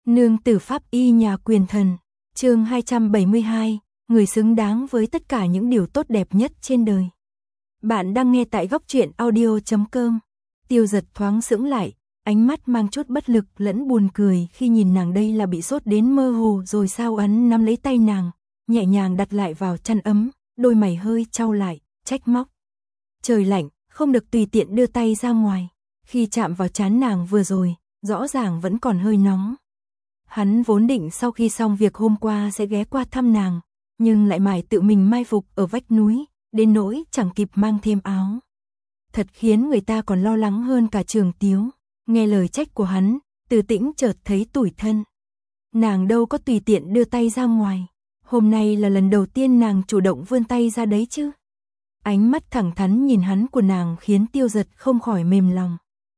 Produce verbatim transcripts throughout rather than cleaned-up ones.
Nương tử pháp y nhà quyền thần, chương hai trăm bảy mươi hai, người xứng đáng với tất cả những điều tốt đẹp nhất trên đời. Bạn đang nghe tại góc truyện audio chấm com. Tiêu Giật thoáng sững lại, ánh mắt mang chút bất lực lẫn buồn cười khi nhìn nàng. Đây là bị sốt đến mơ hồ rồi sao? Hắn nắm lấy tay nàng, nhẹ nhàng đặt lại vào chăn ấm, đôi mày hơi chau lại, trách móc. Trời lạnh, không được tùy tiện đưa tay ra ngoài. Khi chạm vào trán nàng vừa rồi, rõ ràng vẫn còn hơi nóng. Hắn vốn định sau khi xong việc hôm qua sẽ ghé qua thăm nàng, nhưng lại mải tự mình mai phục ở vách núi, đến nỗi chẳng kịp mang thêm áo. Thật khiến người ta còn lo lắng hơn cả Trường Tiếu. Nghe lời trách của hắn, Từ Tĩnh chợt thấy tủi thân. Nàng đâu có tùy tiện đưa tay ra ngoài, hôm nay là lần đầu tiên nàng chủ động vươn tay ra đấy chứ. Ánh mắt thẳng thắn nhìn hắn của nàng khiến Tiêu Giật không khỏi mềm lòng.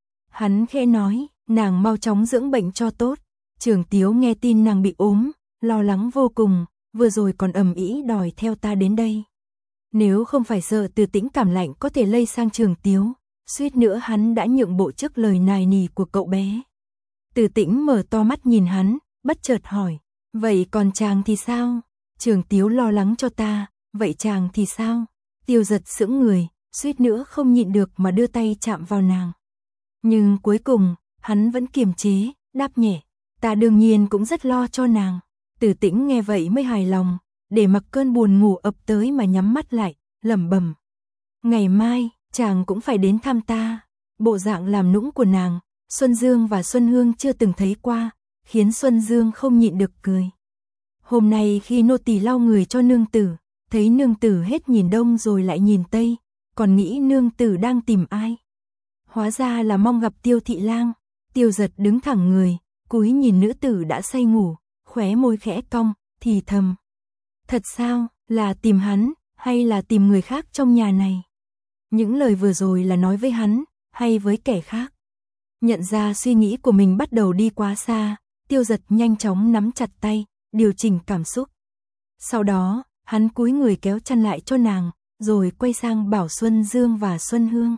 Hắn khẽ nói, nàng mau chóng dưỡng bệnh cho tốt. Trường Tiếu nghe tin nàng bị ốm, lo lắng vô cùng, vừa rồi còn ầm ĩ đòi theo ta đến đây. Nếu không phải sợ Từ Tĩnh cảm lạnh có thể lây sang Trường Tiếu, suýt nữa hắn đã nhượng bộ trước lời nài nỉ của cậu bé. Từ Tĩnh mở to mắt nhìn hắn, bất chợt hỏi, vậy còn chàng thì sao? Trường Tiếu lo lắng cho ta, vậy chàng thì sao? Tiêu Giật sững người, suýt nữa không nhịn được mà đưa tay chạm vào nàng. Nhưng cuối cùng, hắn vẫn kiềm chế, đáp nhẹ, ta đương nhiên cũng rất lo cho nàng. Từ Tĩnh nghe vậy mới hài lòng, để mặc cơn buồn ngủ ập tới mà nhắm mắt lại, lẩm bẩm. Ngày mai, chàng cũng phải đến thăm ta. Bộ dạng làm nũng của nàng, Xuân Dương và Xuân Hương chưa từng thấy qua, khiến Xuân Dương không nhịn được cười. Hôm nay khi nô tỳ lau người cho nương tử, thấy nương tử hết nhìn đông rồi lại nhìn tây, còn nghĩ nương tử đang tìm ai. Hóa ra là mong gặp Tiêu thị lang. Tiêu Giật đứng thẳng người, cúi nhìn nữ tử đã say ngủ, khóe môi khẽ cong, thì thầm. Thật sao, là tìm hắn, hay là tìm người khác trong nhà này? Những lời vừa rồi là nói với hắn, hay với kẻ khác? Nhận ra suy nghĩ của mình bắt đầu đi quá xa, Tiêu Giật nhanh chóng nắm chặt tay, điều chỉnh cảm xúc. Sau đó, hắn cúi người kéo chăn lại cho nàng, rồi quay sang bảo Xuân Dương và Xuân Hương.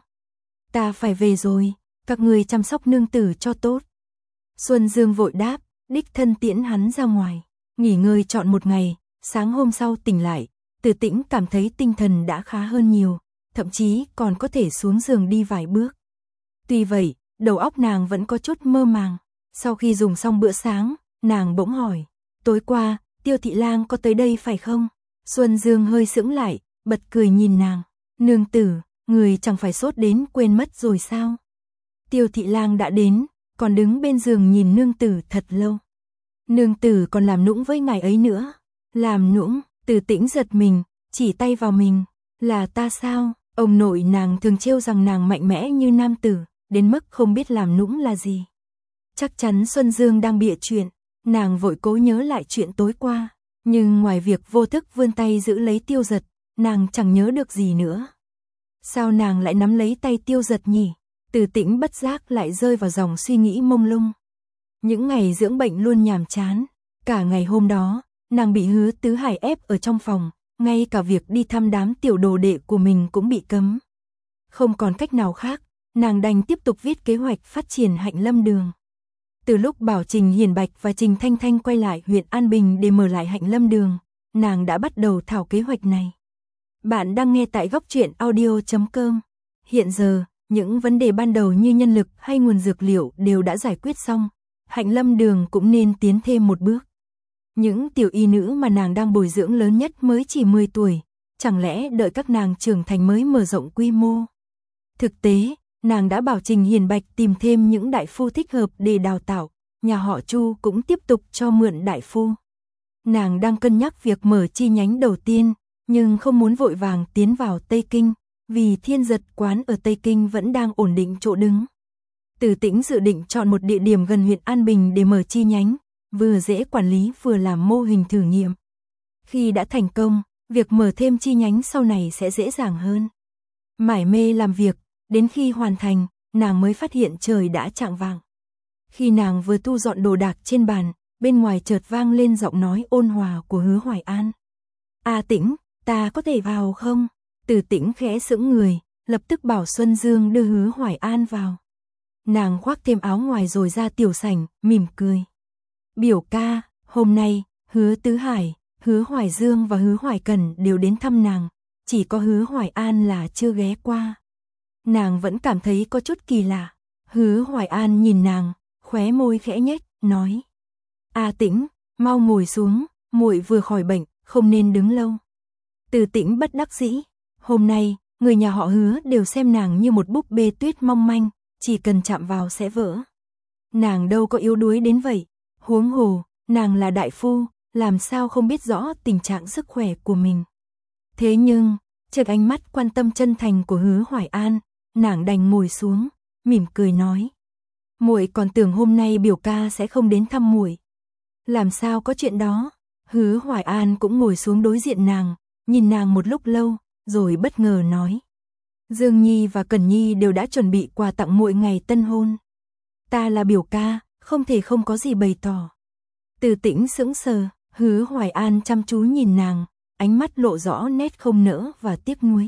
Ta phải về rồi, các người chăm sóc nương tử cho tốt. Xuân Dương vội đáp, đích thân tiễn hắn ra ngoài. Nghỉ ngơi trọn một ngày, sáng hôm sau tỉnh lại, Từ Tĩnh cảm thấy tinh thần đã khá hơn nhiều, thậm chí còn có thể xuống giường đi vài bước. Tuy vậy, đầu óc nàng vẫn có chút mơ màng. Sau khi dùng xong bữa sáng, nàng bỗng hỏi, tối qua, Tiêu thị lang có tới đây phải không? Xuân Dương hơi sững lại, bật cười nhìn nàng. Nương tử, người chẳng phải sốt đến quên mất rồi sao? Tiêu thị lang đã đến, còn đứng bên giường nhìn nương tử thật lâu. Nương tử còn làm nũng với ngài ấy nữa. Làm nũng? Từ Tĩnh giật mình, chỉ tay vào mình. Là ta sao? Ông nội nàng thường trêu rằng nàng mạnh mẽ như nam tử, đến mức không biết làm nũng là gì. Chắc chắn Xuân Dương đang bịa chuyện. Nàng vội cố nhớ lại chuyện tối qua, nhưng ngoài việc vô thức vươn tay giữ lấy Tiêu Giật, nàng chẳng nhớ được gì nữa. Sao nàng lại nắm lấy tay Tiêu Giật nhỉ? Từ Tĩnh bất giác lại rơi vào dòng suy nghĩ mông lung. Những ngày dưỡng bệnh luôn nhàm chán. Cả ngày hôm đó, nàng bị Hứa Tứ Hải ép ở trong phòng, ngay cả việc đi thăm đám tiểu đồ đệ của mình cũng bị cấm. Không còn cách nào khác, nàng đành tiếp tục viết kế hoạch phát triển Hạnh Lâm Đường. Từ lúc bảo Trình Hiền Bạch và Trình Thanh Thanh quay lại huyện An Bình để mở lại Hạnh Lâm Đường, nàng đã bắt đầu thảo kế hoạch này. Bạn đang nghe tại góc truyện audio chấm com. Hiện giờ, những vấn đề ban đầu như nhân lực hay nguồn dược liệu đều đã giải quyết xong, Hạnh Lâm Đường cũng nên tiến thêm một bước. Những tiểu y nữ mà nàng đang bồi dưỡng lớn nhất mới chỉ mười tuổi, chẳng lẽ đợi các nàng trưởng thành mới mở rộng quy mô? Thực tế, nàng đã bảo Trình Hiền Bạch tìm thêm những đại phu thích hợp để đào tạo, nhà họ Chu cũng tiếp tục cho mượn đại phu. Nàng đang cân nhắc việc mở chi nhánh đầu tiên, nhưng không muốn vội vàng tiến vào Tây Kinh, vì Thiên Giật quán ở Tây Kinh vẫn đang ổn định chỗ đứng. Từ Tĩnh dự định chọn một địa điểm gần huyện An Bình để mở chi nhánh, vừa dễ quản lý vừa làm mô hình thử nghiệm. Khi đã thành công, việc mở thêm chi nhánh sau này sẽ dễ dàng hơn. Mải mê làm việc, đến khi hoàn thành, nàng mới phát hiện trời đã chạng vạng. Khi nàng vừa thu dọn đồ đạc trên bàn, bên ngoài chợt vang lên giọng nói ôn hòa của Hứa Hoài An. A Tĩnh, ta có thể vào không? Từ Tĩnh khẽ sững người, lập tức bảo Xuân Dương đưa Hứa Hoài An vào. Nàng khoác thêm áo ngoài rồi ra tiểu sảnh, mỉm cười. Biểu ca, hôm nay, Hứa Tứ Hải, Hứa Hoài Dương và Hứa Hoài Cần đều đến thăm nàng, chỉ có Hứa Hoài An là chưa ghé qua. Nàng vẫn cảm thấy có chút kỳ lạ. Hứa Hoài An nhìn nàng, khóe môi khẽ nhếch, nói: "A Tĩnh, mau ngồi xuống, muội vừa khỏi bệnh, không nên đứng lâu." Từ Tĩnh bất đắc dĩ, hôm nay, người nhà họ Hứa đều xem nàng như một búp bê tuyết mong manh, chỉ cần chạm vào sẽ vỡ. Nàng đâu có yếu đuối đến vậy, huống hồ, nàng là đại phu, làm sao không biết rõ tình trạng sức khỏe của mình. Thế nhưng, trước ánh mắt quan tâm chân thành của Hứa Hoài An, nàng đành ngồi xuống, mỉm cười nói: "Muội còn tưởng hôm nay biểu ca sẽ không đến thăm muội." "Làm sao có chuyện đó?" Hứa Hoài An cũng ngồi xuống đối diện nàng, nhìn nàng một lúc lâu, rồi bất ngờ nói: "Dương Nhi và Cần Nhi đều đã chuẩn bị quà tặng muội ngày tân hôn. Ta là biểu ca, không thể không có gì bày tỏ." Từ Tĩnh sững sờ, Hứa Hoài An chăm chú nhìn nàng, ánh mắt lộ rõ nét không nỡ và tiếc nuối.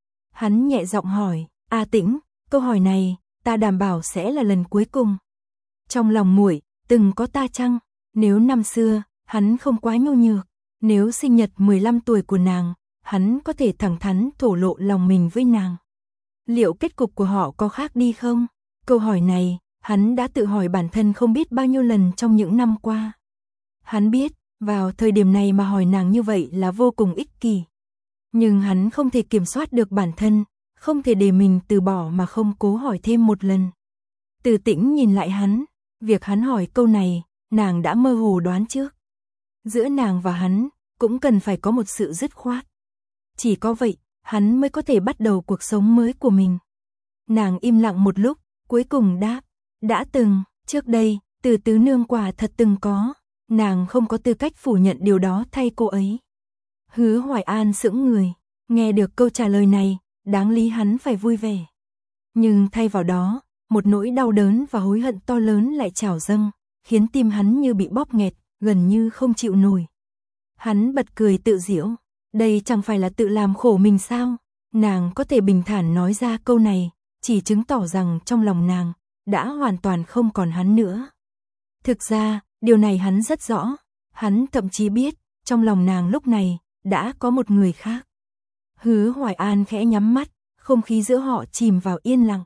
Hắn nhẹ giọng hỏi: "A Tĩnh, câu hỏi này, ta đảm bảo sẽ là lần cuối cùng. Trong lòng muội từng có ta chăng? Nếu năm xưa, hắn không quá nhu nhược, nếu sinh nhật mười lăm tuổi của nàng, hắn có thể thẳng thắn thổ lộ lòng mình với nàng. Liệu kết cục của họ có khác đi không?" Câu hỏi này, hắn đã tự hỏi bản thân không biết bao nhiêu lần trong những năm qua. Hắn biết, vào thời điểm này mà hỏi nàng như vậy là vô cùng ích kỷ. Nhưng hắn không thể kiểm soát được bản thân, không thể để mình từ bỏ mà không cố hỏi thêm một lần. Từ Tĩnh nhìn lại hắn, việc hắn hỏi câu này, nàng đã mơ hồ đoán trước. Giữa nàng và hắn, cũng cần phải có một sự dứt khoát. Chỉ có vậy, hắn mới có thể bắt đầu cuộc sống mới của mình. Nàng im lặng một lúc, cuối cùng đáp: "Đã từng, trước đây, Từ tứ nương quả thật từng có, nàng không có tư cách phủ nhận điều đó thay cô ấy." Hứa Hoài An sững người, nghe được câu trả lời này, đáng lý hắn phải vui vẻ. Nhưng thay vào đó, một nỗi đau đớn và hối hận to lớn lại trào dâng, khiến tim hắn như bị bóp nghẹt, gần như không chịu nổi. Hắn bật cười tự giễu, đây chẳng phải là tự làm khổ mình sao? Nàng có thể bình thản nói ra câu này, chỉ chứng tỏ rằng trong lòng nàng đã hoàn toàn không còn hắn nữa. Thực ra, điều này hắn rất rõ, hắn thậm chí biết, trong lòng nàng lúc này đã có một người khác. Hứa Hoài An khẽ nhắm mắt, không khí giữa họ chìm vào yên lặng.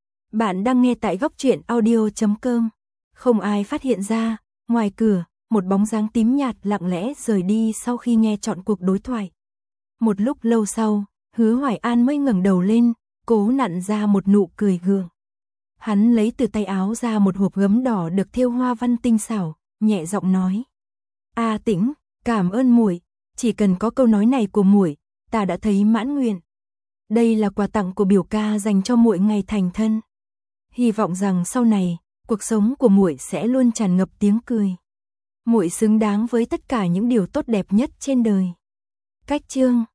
Bạn đang nghe tại góc truyện audio chấm com. Không ai phát hiện ra, ngoài cửa, một bóng dáng tím nhạt lặng lẽ rời đi sau khi nghe trọn cuộc đối thoại. Một lúc lâu sau, Hứa Hoài An mới ngẩng đầu lên, cố nặn ra một nụ cười gượng. Hắn lấy từ tay áo ra một hộp gấm đỏ được thêu hoa văn tinh xảo, nhẹ giọng nói: "A Tĩnh, cảm ơn muội, chỉ cần có câu nói này của muội, ta đã thấy mãn nguyện. Đây là quà tặng của biểu ca dành cho muội ngày thành thân. Hy vọng rằng sau này, cuộc sống của muội sẽ luôn tràn ngập tiếng cười. Muội xứng đáng với tất cả những điều tốt đẹp nhất trên đời." Cách chương